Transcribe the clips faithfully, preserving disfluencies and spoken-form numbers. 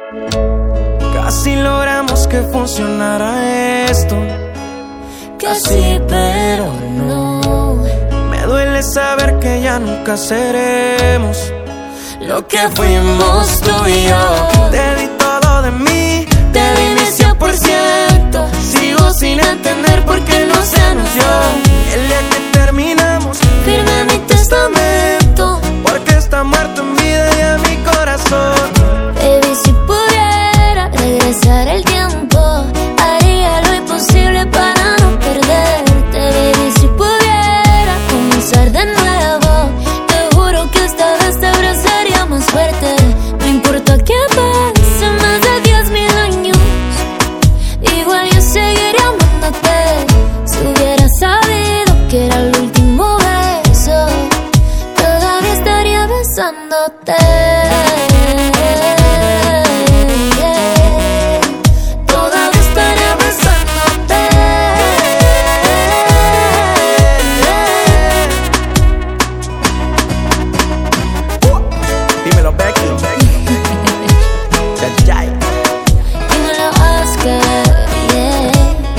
Casi logramos que funcionara esto. Casi, pero no. Me duele saber que ya nunca seremos lo que fuimos tú y yo. Te di todo de mí, te di mi cien por ciento. Sigo sin entender por qué no se nos dio. El día que terminamos, firmé mi testamento, porque está muerto en vida y en mi corazón. Baby, si pudiera regresar el tiempo, haría lo imposible para no perderte. Baby, si pudiera comenzar de nuevo, te juro que esta vez te abrazaría más fuerte. No importa qué pase más de diez mil años, igual yo seguiría amándote. Si hubiera sabido que era el último beso, todavía estaría besándote. Todavía estaría besándote. Dímelo, Becky. Del Jai. Dímelo, Oscar. Yeah.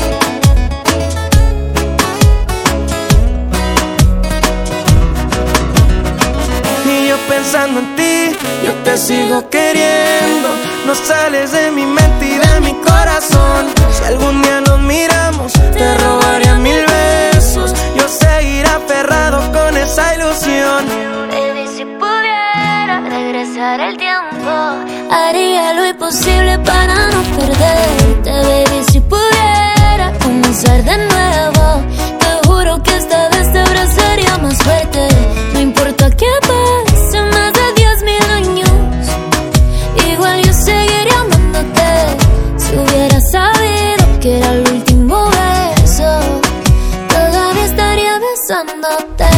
Y yo pensando en ti, yo te sigo queriendo. No sales de mi mente y de mi corazón. Si algún día nos miramos, te robaría mil besos. Yo seguiré aferrado con esa ilusión. Baby, si pudiera regresar el tiempo, haría lo imposible para no perderte. Baby, si pudiera comenzar de nuevo, te juro que esta vez te abrazaría más fuerte. No importa qué pase más de diez mil años, igual yo seguiría amándote. Si hubiera sabido que era el último beso, todavía estaría besándote.